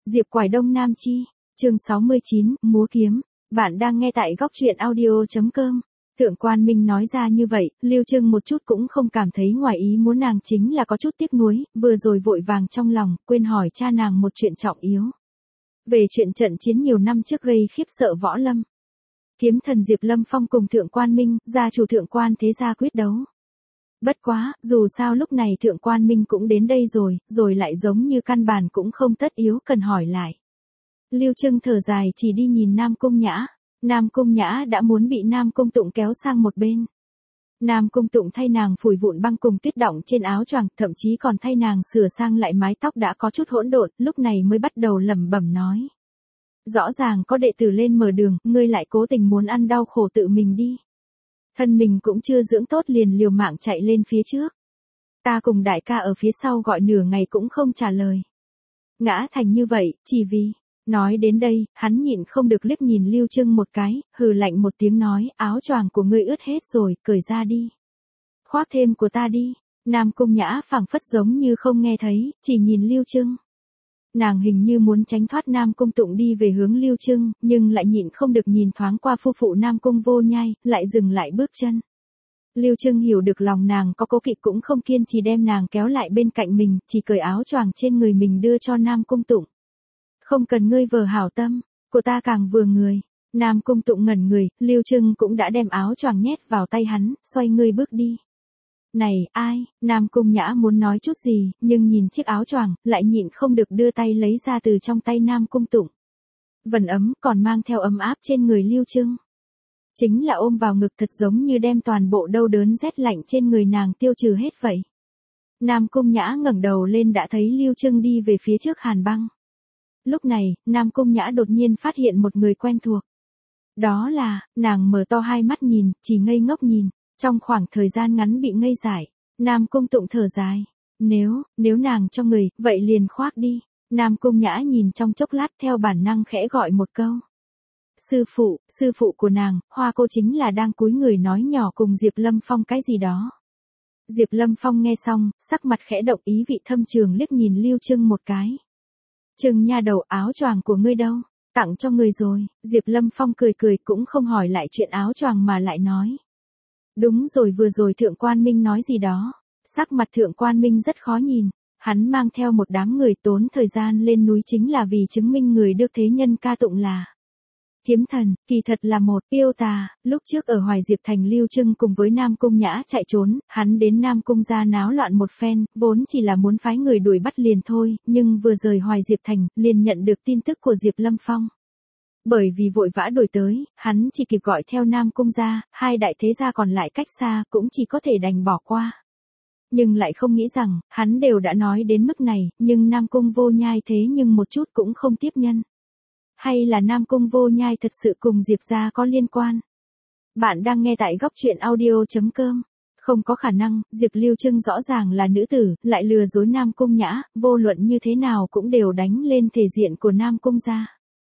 Diệp Quải Đông Nam Chi, chương 69, múa kiếm. Bạn đang nghe tại góc truyện audio.com. Thượng Quan Minh nói ra như vậy, Lưu Trưng một chút cũng không cảm thấy ngoài ý muốn, nàng chính là có chút tiếc nuối, vừa rồi vội vàng trong lòng, quên hỏi cha nàng một chuyện trọng yếu. Về chuyện trận chiến nhiều năm trước gây khiếp sợ võ lâm. Kiếm thần Diệp Lâm Phong cùng Thượng Quan Minh, gia chủ Thượng Quan thế gia quyết đấu. Bất quá, dù sao lúc này Thượng Quan Minh cũng đến đây rồi lại giống như căn bản cũng không tất yếu cần hỏi lại. Lưu Trưng thở dài chỉ đi nhìn Nam Cung Nhã. Nam Cung Nhã đã muốn bị Nam Cung Tụng kéo sang một bên. Nam Cung Tụng thay nàng phủi vụn băng cùng tuyết đọng trên áo choàng, thậm chí còn thay nàng sửa sang lại mái tóc đã có chút hỗn độn, lúc này mới bắt đầu lẩm bẩm nói. Rõ ràng có đệ tử lên mở đường, ngươi lại cố tình muốn ăn đau khổ tự mình đi. Thân mình cũng chưa dưỡng tốt liền liều mạng chạy lên phía trước. Ta cùng đại ca ở phía sau gọi nửa ngày cũng không trả lời. Ngã thành như vậy, chỉ vì. Nói đến đây, hắn nhịn không được liếc nhìn Lưu Trưng một cái, hừ lạnh một tiếng nói, áo choàng của ngươi ướt hết rồi, cởi ra đi. Khoác thêm của ta đi. Nam Cung Nhã phảng phất giống như không nghe thấy, chỉ nhìn Lưu Trưng. Nàng hình như muốn tránh thoát Nam Cung Tụng đi về hướng Lưu Trưng, nhưng lại nhịn không được nhìn thoáng qua phu phụ Nam Cung Vô Nhai, lại dừng lại bước chân. Lưu Trưng hiểu được lòng nàng có cố kỵ cũng không kiên trì đem nàng kéo lại bên cạnh mình, chỉ cởi áo choàng trên người mình đưa cho Nam Cung Tụng. Không cần ngươi vờ hảo tâm, của ta càng vừa người. Nam Cung Tụng ngẩn người, Lưu Trưng cũng đã đem áo choàng nhét vào tay hắn, xoay người bước đi. Này, ai? Nam Cung Nhã muốn nói chút gì, nhưng nhìn chiếc áo choàng, lại nhịn không được đưa tay lấy ra từ trong tay Nam Cung Tụng. Vần ấm còn mang theo ấm áp trên người Lưu Trưng. Chính là ôm vào ngực thật giống như đem toàn bộ đau đớn rét lạnh trên người nàng tiêu trừ hết vậy. Nam Cung Nhã ngẩng đầu lên đã thấy Lưu Trưng đi về phía trước hàn băng. Lúc này, Nam Cung Nhã đột nhiên phát hiện một người quen thuộc. Đó là, nàng mở to hai mắt nhìn, chỉ ngây ngốc nhìn. Trong khoảng thời gian ngắn bị ngây dại, Nam Cung Tụng thở dài. Nếu nàng cho người, vậy liền khoác đi. Nam Cung Nhã nhìn trong chốc lát theo bản năng khẽ gọi một câu. Sư phụ của nàng, Hoa cô chính là đang cúi người nói nhỏ cùng Diệp Lâm Phong cái gì đó. Diệp Lâm Phong nghe xong, sắc mặt khẽ động, ý vị thâm trường liếc nhìn Lưu Trưng một cái. Trưng nha đầu, áo choàng của ngươi đâu? Tặng cho người rồi. Diệp Lâm Phong cười cũng không hỏi lại chuyện áo choàng mà lại nói. Đúng rồi, vừa rồi Thượng Quan Minh nói gì đó. Sắc mặt Thượng Quan Minh rất khó nhìn. Hắn mang theo một đám người tốn thời gian lên núi chính là vì chứng minh người được thế nhân ca tụng là kiếm thần, kỳ thật là một yêu tà. Lúc trước ở Hoài Diệp Thành, Lưu Trưng cùng với Nam Cung Nhã chạy trốn, hắn đến Nam Cung gia náo loạn một phen, vốn chỉ là muốn phái người đuổi bắt liền thôi, nhưng vừa rời Hoài Diệp Thành, liền nhận được tin tức của Diệp Lâm Phong. Bởi vì vội vã đuổi tới, hắn chỉ kịp gọi theo Nam Cung gia, hai đại thế gia còn lại cách xa, cũng chỉ có thể đành bỏ qua. Nhưng lại không nghĩ rằng, hắn đều đã nói đến mức này, nhưng Nam Cung Vô Nhai thế nhưng một chút cũng không tiếp nhân. Hay là Nam Cung Vô Nhai thật sự cùng Diệp gia có liên quan? Bạn đang nghe tại góc truyện audio.com. Không có khả năng, Diệp Lưu Trưng rõ ràng là nữ tử, lại lừa dối Nam Cung Nhã, vô luận như thế nào cũng đều đánh lên thể diện của Nam Cung gia.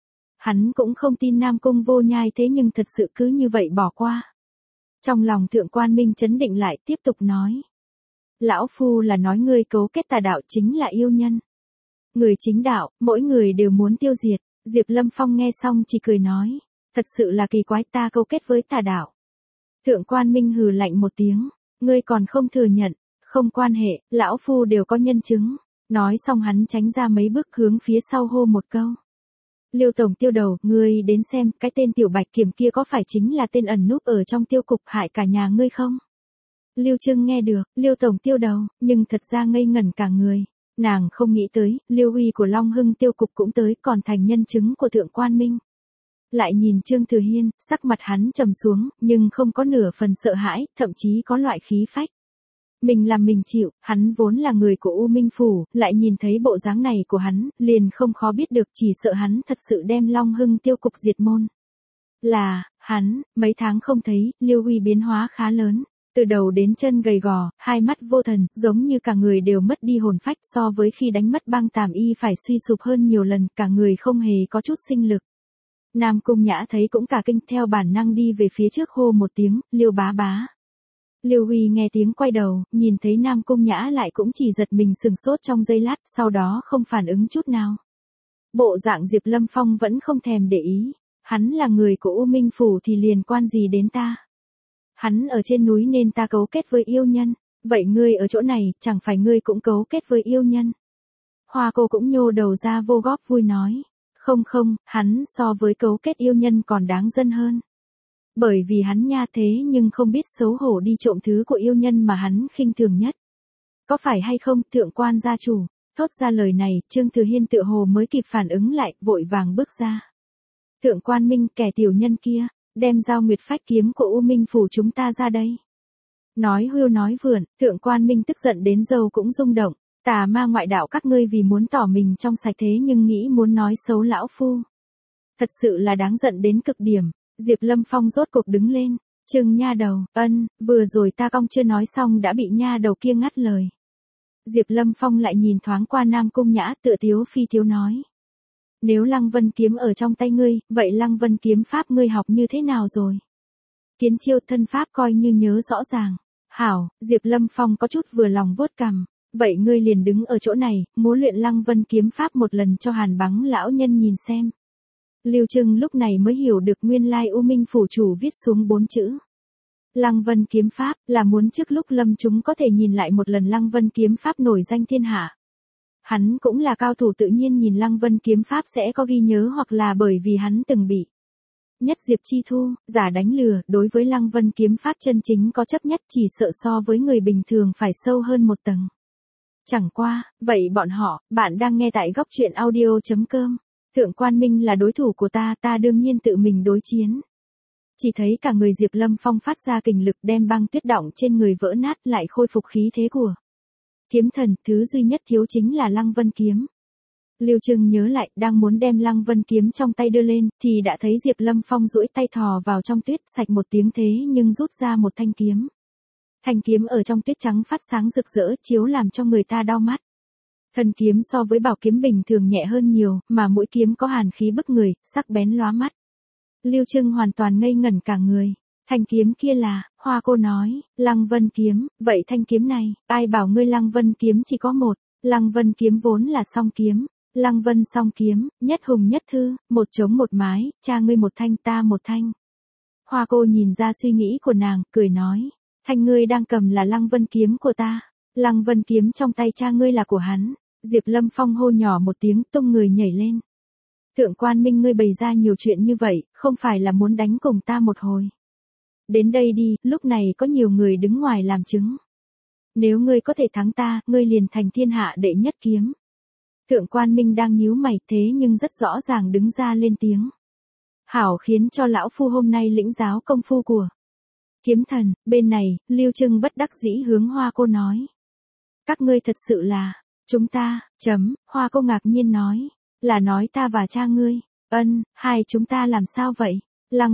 Hắn cũng không tin Nam Cung Vô Nhai thế nhưng thật sự cứ như vậy bỏ qua. Trong lòng Thượng Quan Minh chấn định lại, tiếp tục nói. Lão Phu là nói ngươi cấu kết tà đạo chính là yêu nhân. Người chính đạo, mỗi người đều muốn tiêu diệt. Diệp Lâm Phong nghe xong chỉ cười nói. Thật sự là kỳ quái, ta cấu kết với tà đạo. Thượng Quan Minh hừ lạnh một tiếng. Ngươi còn không thừa nhận. Không quan hệ, Lão Phu đều có nhân chứng. Nói xong hắn tránh ra mấy bước hướng phía sau hô một câu. Liêu tổng tiêu đầu, ngươi đến xem, cái tên Tiểu Bạch Kiểm kia có phải chính là tên ẩn núp ở trong tiêu cục hại cả nhà ngươi không? Lưu Trưng nghe được, Liêu tổng tiêu đầu, nhưng thật ra ngây ngẩn cả người. Nàng không nghĩ tới, Liêu uy của Long Hưng tiêu cục cũng tới, còn thành nhân chứng của Thượng Quan Minh. Lại nhìn Trương Thừa Hiên, sắc mặt hắn trầm xuống, nhưng không có nửa phần sợ hãi, thậm chí có loại khí phách. Mình làm mình chịu, hắn vốn là người của U Minh Phủ, lại nhìn thấy bộ dáng này của hắn, liền không khó biết được, chỉ sợ hắn thật sự đem Long Hưng tiêu cục diệt môn. Là, hắn, mấy tháng không thấy, Liêu uy biến hóa khá lớn. Từ đầu đến chân gầy gò, hai mắt vô thần, giống như cả người đều mất đi hồn phách, so với khi đánh mất băng tàm y phải suy sụp hơn nhiều lần, cả người không hề có chút sinh lực. Nam Cung Nhã thấy cũng cả kinh, theo bản năng đi về phía trước hô một tiếng, Liêu bá bá. Liêu Huy nghe tiếng quay đầu, nhìn thấy Nam Cung Nhã lại cũng chỉ giật mình sừng sốt trong giây lát, sau đó không phản ứng chút nào. Bộ dạng Diệp Lâm Phong vẫn không thèm để ý. Hắn là người của U Minh Phủ thì liền quan gì đến ta. Hắn ở trên núi nên ta cấu kết với yêu nhân. Vậy ngươi ở chỗ này, chẳng phải ngươi cũng cấu kết với yêu nhân. Hoa cô cũng nhô đầu ra vô góp vui nói. Không không, hắn so với cấu kết yêu nhân còn đáng dân hơn. Bởi vì hắn nha thế nhưng không biết xấu hổ đi trộm thứ của yêu nhân mà hắn khinh thường nhất. Có phải hay không, thượng quan gia chủ? Thốt ra lời này, Trương Thừa Hiên tựa hồ mới kịp phản ứng lại, vội vàng bước ra. Thượng quan Minh, kẻ tiểu nhân kia, đem dao nguyệt phách kiếm của U Minh Phủ chúng ta ra đây. Nói hưu nói vượn, thượng quan Minh tức giận đến râu cũng rung động. Tà ma ngoại đạo các ngươi vì muốn tỏ mình trong sạch thế nhưng nghĩ muốn nói xấu lão phu. Thật sự là đáng giận đến cực điểm. Diệp Lâm Phong rốt cuộc đứng lên. Trừng nha đầu, vừa rồi ta cong chưa nói xong đã bị nha đầu kia ngắt lời. Diệp Lâm Phong lại nhìn thoáng qua Nam Cung Nhã tựa tiếu phi tiếu nói. Nếu Lăng Vân kiếm ở trong tay ngươi, vậy Lăng Vân kiếm pháp ngươi học như thế nào rồi? Kiến chiêu thân pháp coi như nhớ rõ ràng. Hảo, Diệp Lâm Phong có chút vừa lòng vuốt cằm. Vậy ngươi liền đứng ở chỗ này, múa luyện Lăng Vân kiếm pháp một lần cho Hàn Bắng lão nhân nhìn xem. Lưu Trưng lúc này mới hiểu được nguyên lai U Minh Phủ chủ viết xuống 4 chữ. Lăng Vân kiếm pháp là muốn trước lúc lâm chúng có thể nhìn lại một lần Lăng Vân kiếm pháp nổi danh thiên hạ. Hắn cũng là cao thủ tự nhiên nhìn Lăng Vân kiếm pháp sẽ có ghi nhớ hoặc là bởi vì hắn từng bị. Nhất Diệp Chi Thu, giả đánh lừa, đối với Lăng Vân kiếm pháp chân chính có chấp nhất chỉ sợ so với người bình thường phải sâu hơn một tầng. Chẳng qua, vậy bạn đang nghe tại góc truyện audio.com. Thượng quan Minh là đối thủ của ta đương nhiên tự mình đối chiến. Chỉ thấy cả người Diệp Lâm Phong phát ra kình lực đem băng tuyết đọng trên người vỡ nát lại khôi phục khí thế của kiếm thần, thứ duy nhất thiếu chính là Lăng Vân kiếm. Lưu Trưng nhớ lại, đang muốn đem Lăng Vân kiếm trong tay đưa lên, thì đã thấy Diệp Lâm Phong duỗi tay thò vào trong tuyết, sạch một tiếng thế nhưng rút ra một thanh kiếm. Thanh kiếm ở trong tuyết trắng phát sáng rực rỡ, chiếu làm cho người ta đau mắt. Thân kiếm so với bảo kiếm bình thường nhẹ hơn nhiều, mà mũi kiếm có hàn khí bức người, sắc bén lóa mắt. Lưu Trưng hoàn toàn ngây ngẩn cả người. Thanh kiếm kia là, Hoa cô nói, Lăng Vân kiếm, vậy thanh kiếm này, ai bảo ngươi Lăng Vân kiếm chỉ có một, Lăng Vân kiếm vốn là song kiếm, Lăng Vân song kiếm, nhất hùng nhất thư, một chống một mái, cha ngươi một thanh ta một thanh. Hoa cô nhìn ra suy nghĩ của nàng, cười nói, thanh ngươi đang cầm là Lăng Vân kiếm của ta, Lăng Vân kiếm trong tay cha ngươi là của hắn. Diệp Lâm Phong hô nhỏ một tiếng tung người nhảy lên. Thượng quan Minh ngươi bày ra nhiều chuyện như vậy, không phải là muốn đánh cùng ta một hồi. Đến đây đi, lúc này có nhiều người đứng ngoài làm chứng. Nếu ngươi có thể thắng ta, ngươi liền thành thiên hạ đệ nhất kiếm. Thượng quan Minh đang nhíu mày thế nhưng rất rõ ràng đứng ra lên tiếng. Hảo khiến cho lão phu hôm nay lĩnh giáo công phu của kiếm thần. Bên này, Lưu Trưng bất đắc dĩ hướng Hoa cô nói. Các ngươi thật sự là, chúng ta, Hoa cô ngạc nhiên nói. Là nói ta và cha ngươi. Hai chúng ta làm sao vậy? Lăng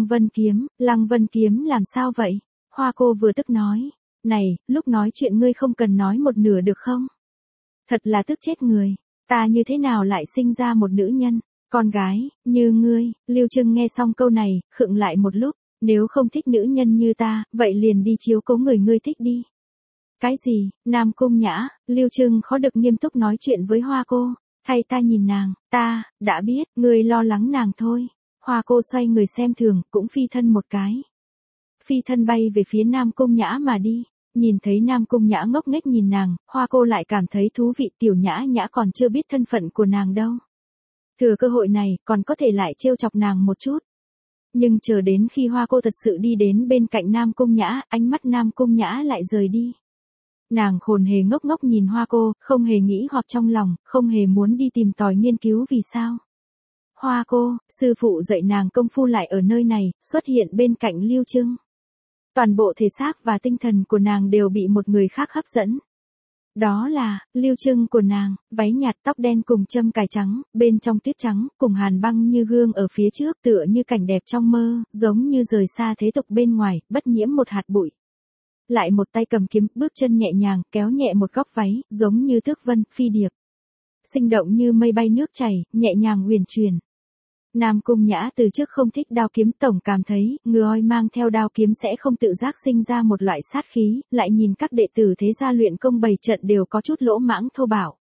Vân kiếm làm sao vậy? Hoa cô vừa tức nói. Này, lúc nói chuyện ngươi không cần nói một nửa được không? Thật là tức chết người. Ta như thế nào lại sinh ra một nữ nhân, con gái, như ngươi? Lưu Trưng nghe xong câu này, khựng lại một lúc. Nếu không thích nữ nhân như ta, vậy liền đi chiếu cố người ngươi thích đi. Cái gì? Nam Cung Nhã, Lưu Trưng khó được nghiêm túc nói chuyện với Hoa cô. Thay ta nhìn nàng, ta, đã biết, ngươi lo lắng nàng thôi. Hoa cô xoay người xem thường, cũng phi thân một cái. Phi thân bay về phía Nam Cung Nhã mà đi. Nhìn thấy Nam Cung Nhã ngốc nghếch nhìn nàng, Hoa cô lại cảm thấy thú vị. Tiểu Nhã Nhã còn chưa biết thân phận của nàng đâu. Thừa cơ hội này, còn có thể lại trêu chọc nàng một chút. Nhưng chờ đến khi Hoa cô thật sự đi đến bên cạnh Nam Cung Nhã, ánh mắt Nam Cung Nhã lại rời đi. Nàng khôn hề ngốc ngốc nhìn Hoa cô, không hề nghĩ hoặc trong lòng, không hề muốn đi tìm tòi nghiên cứu vì sao. Hoa cô, sư phụ dạy nàng công phu lại ở nơi này, xuất hiện bên cạnh Lưu Trưng. Toàn bộ thể xác và tinh thần của nàng đều bị một người khác hấp dẫn. Đó là, Lưu Trưng của nàng, váy nhạt tóc đen cùng châm cài trắng, bên trong tuyết trắng, cùng hàn băng như gương ở phía trước tựa như cảnh đẹp trong mơ, giống như rời xa thế tục bên ngoài, bất nhiễm một hạt bụi. Lại một tay cầm kiếm, bước chân nhẹ nhàng, kéo nhẹ một góc váy, giống như thước vân, phi điệp. Sinh động như mây bay nước chảy, nhẹ nhàng huyền chuyển. Nam Cung Nhã từ trước không thích đao kiếm, tổng cảm thấy, người mang theo đao kiếm sẽ không tự giác sinh ra một loại sát khí, lại nhìn các đệ tử thế gia luyện công bày trận đều có chút lỗ mãng thô bạo.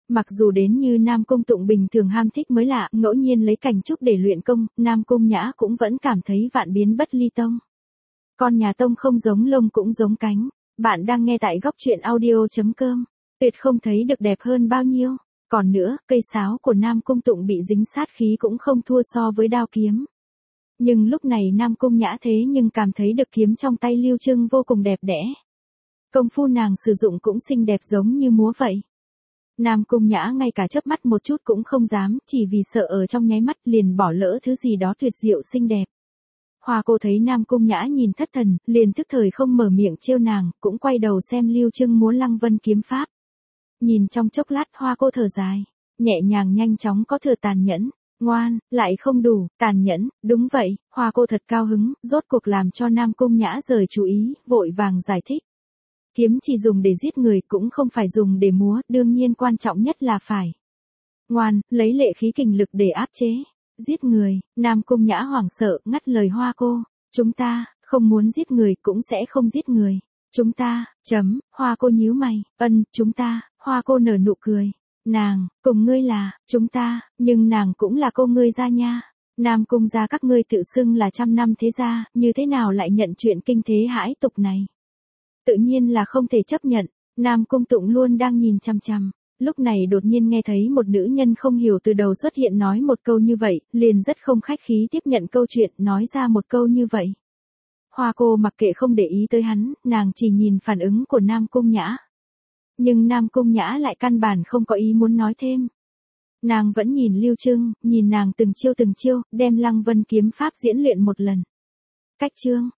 Mặc dù đến như Nam Cung Tụng bình thường ham thích mới lạ, ngẫu nhiên lấy cảnh trúc để luyện công, Nam Cung Nhã cũng vẫn cảm thấy vạn biến bất ly tông. Con nhà tông không giống lông cũng giống cánh. Bạn đang nghe tại góc truyện audio.com. Tuyệt không thấy được đẹp hơn bao nhiêu. Còn nữa, cây sáo của Nam Cung Tụng bị dính sát khí cũng không thua so với đao kiếm. Nhưng lúc này Nam Cung Nhã thế nhưng cảm thấy được kiếm trong tay Lưu Trưng vô cùng đẹp đẽ. Công phu nàng sử dụng cũng xinh đẹp giống như múa vậy. Nam Cung Nhã ngay cả chớp mắt một chút cũng không dám, chỉ vì sợ ở trong nháy mắt liền bỏ lỡ thứ gì đó tuyệt diệu xinh đẹp. Hoa cô thấy Nam Cung Nhã nhìn thất thần, liền tức thời không mở miệng trêu nàng, cũng quay đầu xem Lưu Trưng múa Lăng Vân kiếm pháp. Nhìn trong chốc lát Hoa cô thở dài, nhẹ nhàng nhanh chóng có thừa tàn nhẫn, ngoan, lại không đủ, tàn nhẫn, đúng vậy, Hoa cô thật cao hứng, rốt cuộc làm cho Nam Cung Nhã rời chú ý, vội vàng giải thích. Kiếm chỉ dùng để giết người cũng không phải dùng để múa, đương nhiên quan trọng nhất là phải ngoan, lấy lệ khí kình lực để áp chế. Giết người, Nam Cung Nhã hoảng sợ, ngắt lời Hoa cô. Chúng ta, không muốn giết người cũng sẽ không giết người. Chúng ta, Hoa cô nhíu mày, chúng ta, Hoa cô nở nụ cười. Nàng, cùng ngươi là, chúng ta, nhưng nàng cũng là cô ngươi gia nha. Nam Cung gia các ngươi tự xưng là 100 năm thế gia, như thế nào lại nhận chuyện kinh thế hãi tục này? Tự nhiên là không thể chấp nhận, Nam Cung Tụng luôn đang nhìn chăm chăm. Lúc này đột nhiên nghe thấy một nữ nhân không hiểu từ đầu xuất hiện nói một câu như vậy, liền rất không khách khí tiếp nhận câu chuyện, nói ra một câu như vậy. Hoa cô mặc kệ không để ý tới hắn, nàng chỉ nhìn phản ứng của Nam Cung Nhã. Nhưng Nam Cung Nhã lại căn bản không có ý muốn nói thêm. Nàng vẫn nhìn Lưu Trưng, nhìn nàng từng chiêu, đem Lăng Vân kiếm pháp diễn luyện một lần. Cách chương,